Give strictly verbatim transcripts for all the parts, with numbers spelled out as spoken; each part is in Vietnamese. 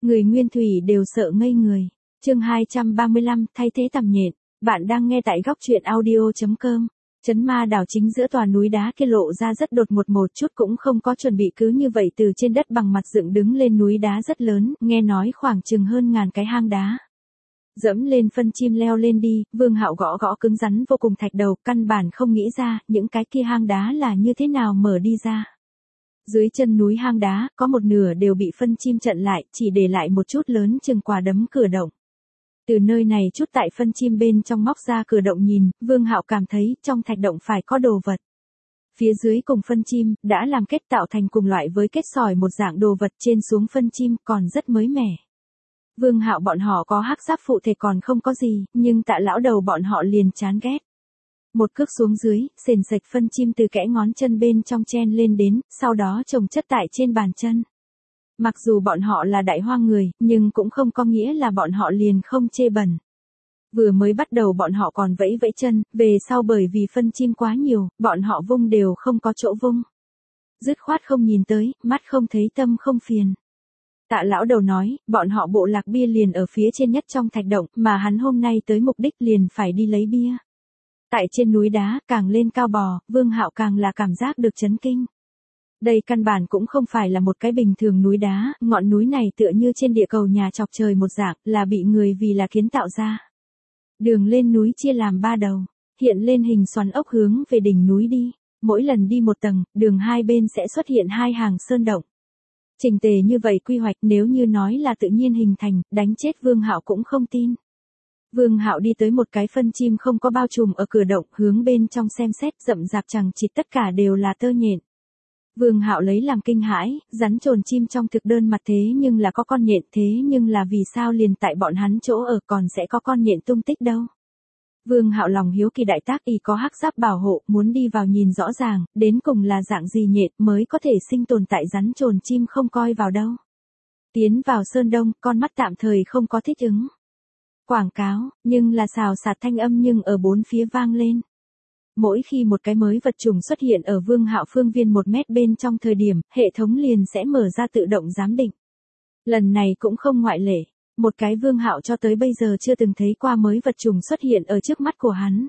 Người Nguyên Thủy đều sợ ngây người. Chương hai trăm ba mươi lăm, thay thế tằm nhện. Bạn đang nghe tại góc truyện audio chấm com. Trấn Ma Đảo chính giữa tòa núi đá kia lộ ra rất đột ngột, một chút cũng không có chuẩn bị, cứ như vậy từ trên đất bằng mặt dựng đứng lên núi đá rất lớn, nghe nói khoảng chừng hơn ngàn cái hang đá. Dẫm lên phân chim leo lên đi, Vương Hạo gõ gõ cứng rắn vô cùng thạch đầu, căn bản không nghĩ ra những cái kia hang đá là như thế nào mở đi ra. Dưới chân núi hang đá, có một nửa đều bị phân chim chặn lại, chỉ để lại một chút lớn chừng quả đấm cửa động. Từ nơi này chút tại phân chim bên trong móc ra cửa động nhìn, Vương Hạo cảm thấy trong thạch động phải có đồ vật. Phía dưới cùng phân chim, đã làm kết tạo thành cùng loại với kết sỏi một dạng đồ vật, trên xuống phân chim còn rất mới mẻ. Vương Hạo bọn họ có hắc giáp phụ thể còn không có gì, nhưng Tạ lão đầu bọn họ liền chán ghét. Một cước xuống dưới, sền sạch phân chim từ kẽ ngón chân bên trong chen lên đến, sau đó chồng chất tại trên bàn chân. Mặc dù bọn họ là đại hoang người, nhưng cũng không có nghĩa là bọn họ liền không chê bẩn. Vừa mới bắt đầu bọn họ còn vẫy vẫy chân, về sau bởi vì phân chim quá nhiều, bọn họ vung đều không có chỗ vung. Dứt khoát không nhìn tới, mắt không thấy tâm không phiền. Tạ lão đầu nói, bọn họ bộ lạc bia liền ở phía trên nhất trong thạch động, mà hắn hôm nay tới mục đích liền phải đi lấy bia. Tại trên núi đá, càng lên cao bò, Vương Hạo càng là cảm giác được chấn kinh. Đây căn bản cũng không phải là một cái bình thường núi đá, ngọn núi này tựa như trên địa cầu nhà chọc trời một dạng, là bị người vì là kiến tạo ra. Đường lên núi chia làm ba đầu, hiện lên hình xoắn ốc hướng về đỉnh núi đi, mỗi lần đi một tầng, đường hai bên sẽ xuất hiện hai hàng sơn động. Trình tề như vậy quy hoạch, nếu như nói là tự nhiên hình thành, đánh chết Vương Hạo cũng không tin. Vương Hạo đi tới một cái phân chim không có bao trùm ở cửa động, hướng bên trong xem xét, rậm rạp chằng chịt tất cả đều là tơ nhện. Vương Hạo lấy làm kinh hãi, rắn trồn chim trong thực đơn mặt thế nhưng là có con nhện, thế nhưng là vì sao liền tại bọn hắn chỗ ở còn sẽ có con nhện tung tích đâu. Vương Hạo lòng hiếu kỳ đại tác, y có hắc giáp bảo hộ, muốn đi vào nhìn rõ ràng, đến cùng là dạng gì nhện mới có thể sinh tồn tại rắn trồn chim không coi vào đâu. Tiến vào sơn đông, con mắt tạm thời không có thích ứng. Quảng cáo, nhưng là xào xạc thanh âm nhưng ở bốn phía vang lên. Mỗi khi một cái mới vật chủng xuất hiện ở Vương Hạo phương viên một mét bên trong thời điểm, hệ thống liền sẽ mở ra tự động giám định. Lần này cũng không ngoại lệ, một cái Vương Hạo cho tới bây giờ chưa từng thấy qua mới vật chủng xuất hiện ở trước mắt của hắn.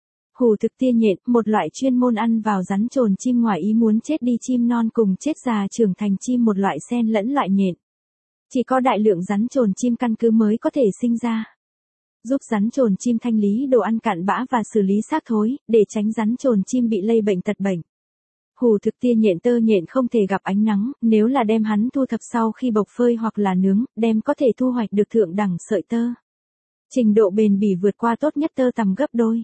Hù thực tia nhện, một loại chuyên môn ăn vào rắn trồn chim ngoài ý muốn chết đi chim non cùng chết già trưởng thành chim, một loại xen lẫn loại nhện. Chỉ có đại lượng rắn trồn chim căn cứ mới có thể sinh ra. Giúp rắn trồn chim thanh lý đồ ăn cặn bã và xử lý xác thối, để tránh rắn trồn chim bị lây bệnh tật bệnh. Hù thực tia nhện tơ nhện không thể gặp ánh nắng, nếu là đem hắn thu thập sau khi bộc phơi hoặc là nướng, đem có thể thu hoạch được thượng đẳng sợi tơ. Trình độ bền bỉ vượt qua tốt nhất tơ tằm gấp đôi.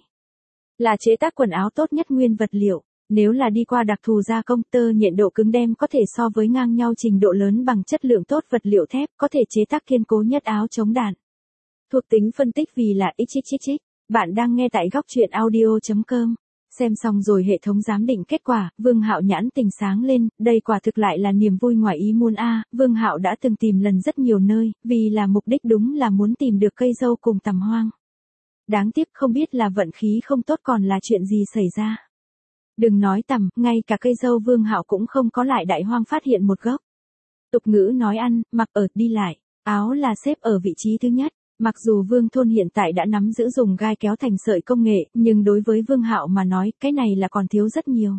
Là chế tác quần áo tốt nhất nguyên vật liệu, nếu là đi qua đặc thù gia công, tơ nhện độ cứng đem có thể so với ngang nhau trình độ lớn bằng chất lượng tốt vật liệu thép, có thể chế tác kiên cố nhất áo chống đạn. Thuộc tính phân tích vì là xxxx, bạn đang nghe tại góc truyện audio chấm com. Xem xong rồi hệ thống giám định kết quả, Vương Hạo nhãn tình sáng lên, đây quả thực lại là niềm vui ngoài ý muốn a. Vương Hạo đã từng tìm lần rất nhiều nơi, vì là mục đích đúng là muốn tìm được cây dâu cùng tằm hoang. Đáng tiếc không biết là vận khí không tốt còn là chuyện gì xảy ra. Đừng nói tằm, ngay cả cây dâu Vương Hạo cũng không có lại đại hoang phát hiện một gốc. Tục ngữ nói ăn, mặc ở, đi lại, áo là xếp ở vị trí thứ nhất. Mặc dù Vương thôn hiện tại đã nắm giữ dùng gai kéo thành sợi công nghệ, nhưng đối với Vương Hạo mà nói, cái này là còn thiếu rất nhiều.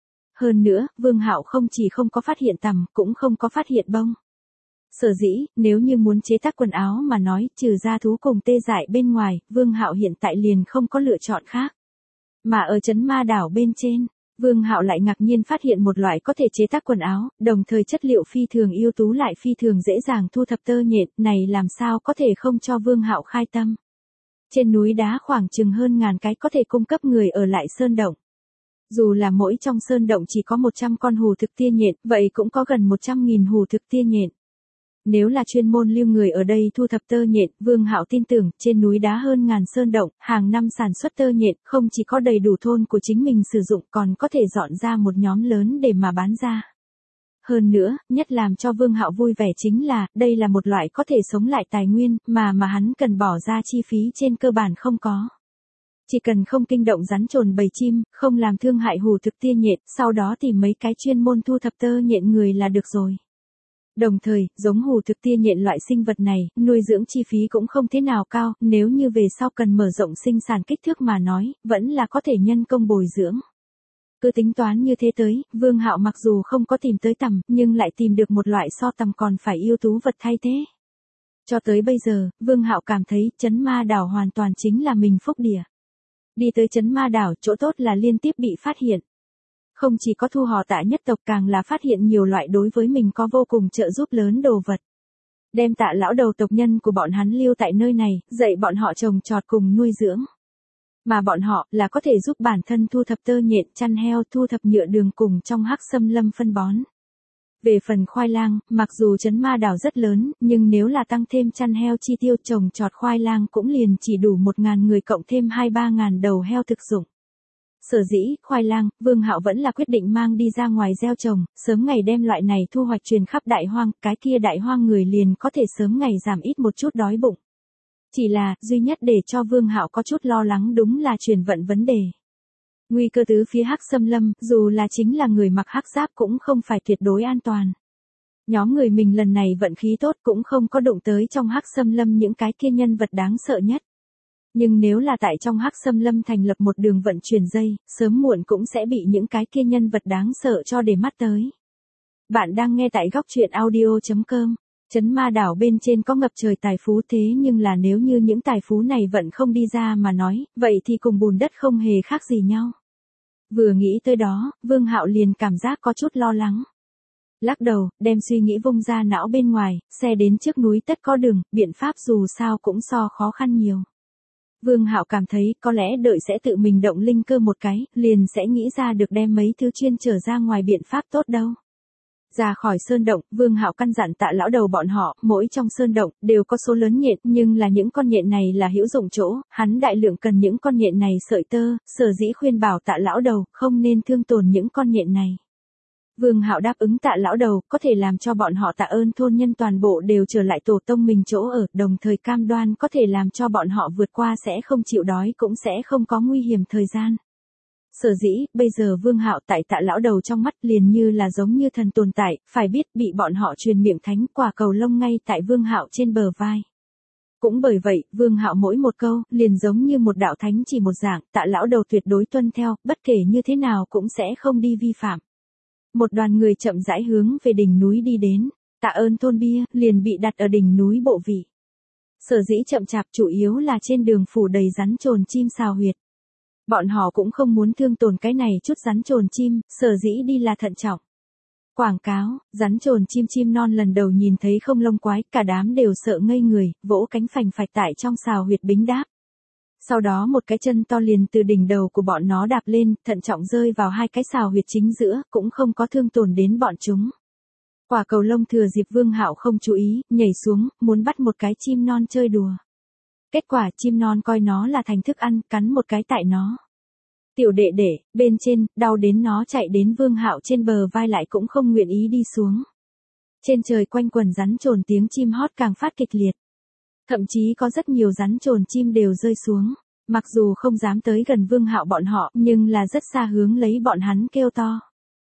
Hơn nữa, Vương Hạo không chỉ không có phát hiện tằm, cũng không có phát hiện bông. Sở dĩ, nếu như muốn chế tác quần áo mà nói, trừ ra thú cùng tê dại bên ngoài, Vương Hạo hiện tại liền không có lựa chọn khác. Mà ở Trấn Ma Đảo bên trên, Vương Hạo lại ngạc nhiên phát hiện một loại có thể chế tác quần áo, đồng thời chất liệu phi thường ưu tú lại phi thường dễ dàng thu thập tơ nhện, này làm sao có thể không cho Vương Hạo khai tâm. Trên núi đá khoảng chừng hơn ngàn cái có thể cung cấp người ở lại sơn động. Dù là mỗi trong sơn động chỉ có một trăm con hù thực tia nhện, vậy cũng có gần một trăm nghìn hù thực tia nhện. Nếu là chuyên môn lưu người ở đây thu thập tơ nhện, Vương Hạo tin tưởng, trên núi đá hơn ngàn sơn động, hàng năm sản xuất tơ nhện, không chỉ có đầy đủ thôn của chính mình sử dụng còn có thể dọn ra một nhóm lớn để mà bán ra. Hơn nữa, nhất làm cho Vương Hạo vui vẻ chính là, đây là một loại có thể sống lại tài nguyên, mà mà hắn cần bỏ ra chi phí trên cơ bản không có. Chỉ cần không kinh động rắn trồn bầy chim, không làm thương hại hù thực tia nhện, sau đó tìm mấy cái chuyên môn thu thập tơ nhện người là được rồi. Đồng thời, giống hù thực tia nhện loại sinh vật này, nuôi dưỡng chi phí cũng không thế nào cao, nếu như về sau cần mở rộng sinh sản kích thước mà nói, vẫn là có thể nhân công bồi dưỡng. Cứ tính toán như thế tới, Vương Hạo mặc dù không có tìm tới tằm, nhưng lại tìm được một loại so tằm còn phải yêu tú vật thay thế. Cho tới bây giờ, Vương Hạo cảm thấy Trấn Ma Đảo hoàn toàn chính là mình phúc địa. Đi tới Trấn Ma Đảo, chỗ tốt là liên tiếp bị phát hiện. Không chỉ có thu họ Tạ nhất tộc, càng là phát hiện nhiều loại đối với mình có vô cùng trợ giúp lớn đồ vật. Đem Tạ lão đầu tộc nhân của bọn hắn lưu tại nơi này, dạy bọn họ trồng trọt cùng nuôi dưỡng. Mà bọn họ là có thể giúp bản thân thu thập tơ nhện, chăn heo, thu thập nhựa đường cùng trong hắc xâm lâm phân bón. Về phần khoai lang, mặc dù Trấn Ma Đảo rất lớn, nhưng nếu là tăng thêm chăn heo chi tiêu trồng trọt khoai lang cũng liền chỉ đủ một ngàn người cộng thêm hai ba ngàn đầu heo thực dụng. Sở dĩ, khoai lang, Vương Hạo vẫn là quyết định mang đi ra ngoài gieo trồng, sớm ngày đem loại này thu hoạch truyền khắp đại hoang, cái kia đại hoang người liền có thể sớm ngày giảm ít một chút đói bụng. Chỉ là, duy nhất để cho Vương Hạo có chút lo lắng đúng là truyền vận vấn đề. Nguy cơ tứ phía hắc xâm lâm, dù là chính là người mặc hắc giáp cũng không phải tuyệt đối an toàn. Nhóm người mình lần này vận khí tốt cũng không có đụng tới trong hắc xâm lâm những cái kia nhân vật đáng sợ nhất. Nhưng nếu là tại trong hắc xâm lâm thành lập một đường vận chuyển dây, sớm muộn cũng sẽ bị những cái kia nhân vật đáng sợ cho để mắt tới. Bạn đang nghe tại góc truyện audio chấm com. Trấn Ma Đảo bên trên có ngập trời tài phú, thế nhưng là nếu như những tài phú này vẫn không đi ra mà nói, vậy thì cùng bùn đất không hề khác gì nhau. Vừa nghĩ tới đó, Vương Hạo liền cảm giác có chút lo lắng. Lắc đầu, đem suy nghĩ vung ra não bên ngoài, xe đến trước núi tất có đường, biện pháp dù sao cũng so khó khăn nhiều. Vương Hạo cảm thấy có lẽ đợi sẽ tự mình động linh cơ một cái, liền sẽ nghĩ ra được đem mấy thứ chuyên trở ra ngoài biện pháp tốt đâu. Ra khỏi sơn động, Vương Hạo căn dặn Tạ lão đầu bọn họ, mỗi trong sơn động đều có số lớn nhện, nhưng là những con nhện này là hữu dụng chỗ, hắn đại lượng cần những con nhện này sợi tơ, sở dĩ khuyên bảo Tạ lão đầu không nên thương tổn những con nhện này. Vương Hạo đáp ứng Tạ lão đầu, có thể làm cho bọn họ tạ ơn thôn nhân toàn bộ đều trở lại tổ tông mình chỗ ở, đồng thời cam đoan có thể làm cho bọn họ vượt qua sẽ không chịu đói cũng sẽ không có nguy hiểm thời gian. Sở dĩ, bây giờ Vương Hạo tại Tạ lão đầu trong mắt liền như là giống như thần tồn tại, phải biết bị bọn họ truyền miệng thánh, quả cầu lông ngay tại Vương Hạo trên bờ vai. Cũng bởi vậy, Vương Hạo mỗi một câu, liền giống như một đạo thánh chỉ một dạng, Tạ lão đầu tuyệt đối tuân theo, bất kể như thế nào cũng sẽ không đi vi phạm. Một đoàn người chậm rãi hướng về đỉnh núi đi đến, tạ ơn thôn bia, liền bị đặt ở đỉnh núi bộ vị. Sở dĩ chậm chạp chủ yếu là trên đường phủ đầy rắn trồn chim xào huyệt. Bọn họ cũng không muốn thương tổn cái này chút rắn trồn chim, sở dĩ đi là thận trọng. Quảng cáo, rắn trồn chim chim non lần đầu nhìn thấy không lông quái, cả đám đều sợ ngây người, vỗ cánh phành phạch tại trong xào huyệt bính đáp. Sau đó một cái chân to liền từ đỉnh đầu của bọn nó đạp lên, thận trọng rơi vào hai cái xào huyệt chính giữa, cũng không có thương tổn đến bọn chúng. Quả cầu lông thừa dịp Vương Hạo không chú ý, nhảy xuống, muốn bắt một cái chim non chơi đùa. Kết quả chim non coi nó là thành thức ăn, cắn một cái tại nó. Tiểu đệ đệ, bên trên, đau đến nó chạy đến Vương Hạo trên bờ vai lại cũng không nguyện ý đi xuống. Trên trời quanh quần rắn trồn tiếng chim hót càng phát kịch liệt. Thậm chí có rất nhiều rắn trồn chim đều rơi xuống, mặc dù không dám tới gần Vương Hạo bọn họ, nhưng là rất xa hướng lấy bọn hắn kêu to.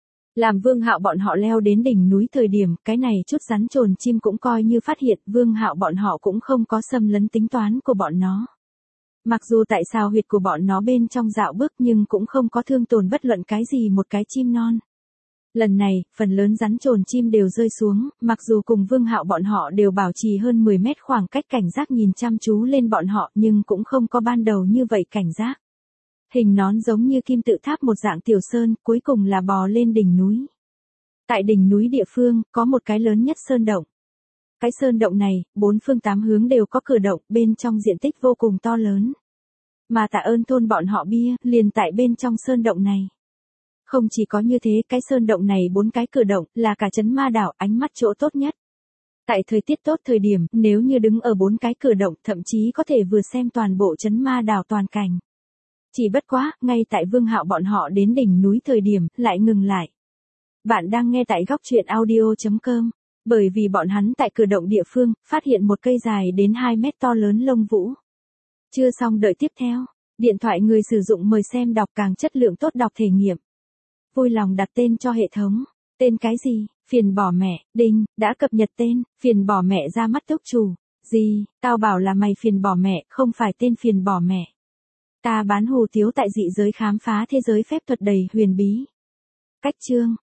Làm Vương Hạo bọn họ leo đến đỉnh núi thời điểm, cái này chút rắn trồn chim cũng coi như phát hiện, Vương Hạo bọn họ cũng không có xâm lấn tính toán của bọn nó. Mặc dù tại sao huyệt của bọn nó bên trong dạo bước nhưng cũng không có thương tổn bất luận cái gì một cái chim non. Lần này, phần lớn rắn trồn chim đều rơi xuống, mặc dù cùng Vương Hạo bọn họ đều bảo trì hơn mười mét khoảng cách cảnh giác nhìn chăm chú lên bọn họ nhưng cũng không có ban đầu như vậy cảnh giác. Hình nón giống như kim tự tháp một dạng tiểu sơn, cuối cùng là bò lên đỉnh núi. Tại đỉnh núi địa phương, có một cái lớn nhất sơn động. Cái sơn động này, bốn phương tám hướng đều có cửa động, bên trong diện tích vô cùng to lớn. Mà tạ ơn thôn bọn họ bia, liền tại bên trong sơn động này. Không chỉ có như thế, cái sơn động này bốn cái cửa động, là cả Trấn Ma Đảo ánh mắt chỗ tốt nhất. Tại thời tiết tốt thời điểm, nếu như đứng ở bốn cái cửa động, thậm chí có thể vừa xem toàn bộ Trấn Ma Đảo toàn cảnh. Chỉ bất quá, ngay tại Vương Hạo bọn họ đến đỉnh núi thời điểm, lại ngừng lại. Bạn đang nghe tại góc truyện audio chấm com. Bởi vì bọn hắn tại cửa động địa phương, phát hiện một cây dài đến hai mét to lớn lông vũ. Chưa xong đợi tiếp theo. Điện thoại người sử dụng mời xem đọc càng chất lượng tốt đọc thể nghiệm. Vui lòng đặt tên cho hệ thống. Tên cái gì? Phiền bỏ mẹ, đinh, đã cập nhật tên, phiền bỏ mẹ ra mắt túc chủ. Gì, tao bảo là mày phiền bỏ mẹ, không phải tên phiền bỏ mẹ. Ta bán hủ tiếu tại dị giới khám phá thế giới phép thuật đầy huyền bí. Cách chương.